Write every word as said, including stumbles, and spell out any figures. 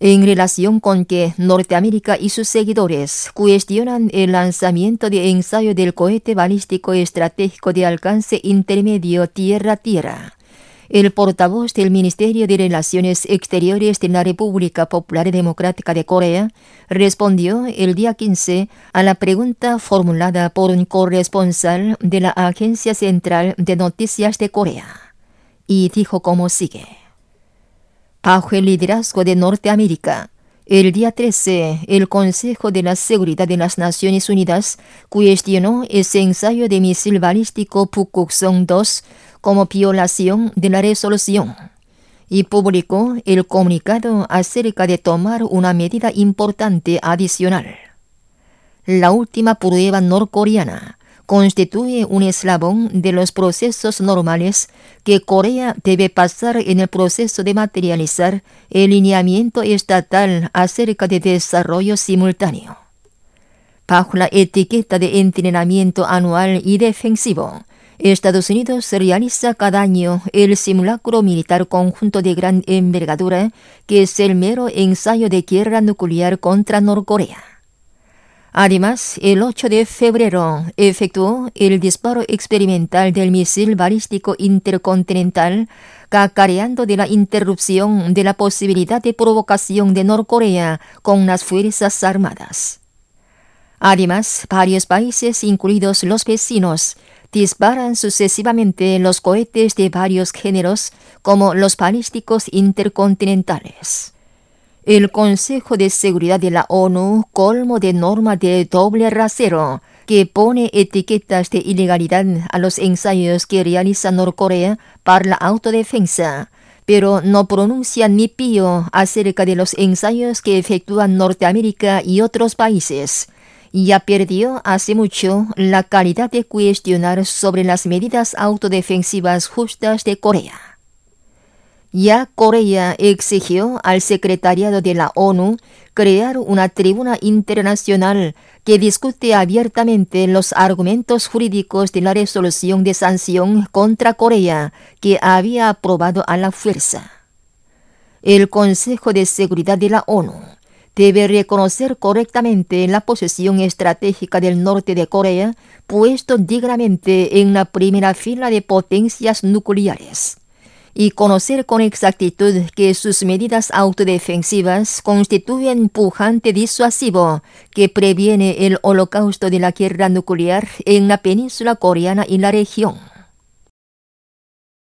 en relación con que Norteamérica y sus seguidores cuestionan el lanzamiento de ensayo del cohete balístico estratégico de alcance intermedio Tierra-Tierra. El portavoz del Ministerio de Relaciones Exteriores de la República Popular Democrática de Corea respondió el día quince a la pregunta formulada por un corresponsal de la Agencia Central de Noticias de Corea, y dijo como sigue. Bajo el liderazgo de Norteamérica, el día trece, el Consejo de la Seguridad de las Naciones Unidas cuestionó ese ensayo de misil balístico Pukguksong dos como violación de la resolución y publicó el comunicado acerca de tomar una medida importante adicional. La última prueba norcoreana constituye un eslabón de los procesos normales que Corea debe pasar en el proceso de materializar el lineamiento estatal acerca de desarrollo simultáneo. Bajo la etiqueta de entrenamiento anual y defensivo, Estados Unidos realiza cada año el simulacro militar conjunto de gran envergadura, que es el mero ensayo de guerra nuclear contra Norcorea. Además, el ocho de febrero efectuó el disparo experimental del misil balístico intercontinental, cacareando de la interrupción de la posibilidad de provocación de Norcorea con las Fuerzas Armadas. Además, varios países, incluidos los vecinos, disparan sucesivamente los cohetes de varios géneros, como los balísticos intercontinentales. El Consejo de Seguridad de la ONU, colmo de norma de doble rasero, que pone etiquetas de ilegalidad a los ensayos que realiza Norcorea para la autodefensa, pero no pronuncia ni pío acerca de los ensayos que efectúan Norteamérica y otros países. Ya perdió hace mucho la calidad de cuestionar sobre las medidas autodefensivas justas de Corea. Ya Corea exigió al Secretariado de la ONU crear una tribuna internacional que discute abiertamente los argumentos jurídicos de la resolución de sanción contra Corea que había aprobado a la fuerza. El Consejo de Seguridad de la ONU debe reconocer correctamente la posición estratégica del norte de Corea, puesto dignamente en la primera fila de potencias nucleares, y conocer con exactitud que sus medidas autodefensivas constituyen pujante disuasivo que previene el holocausto de la guerra nuclear en la península coreana y la región.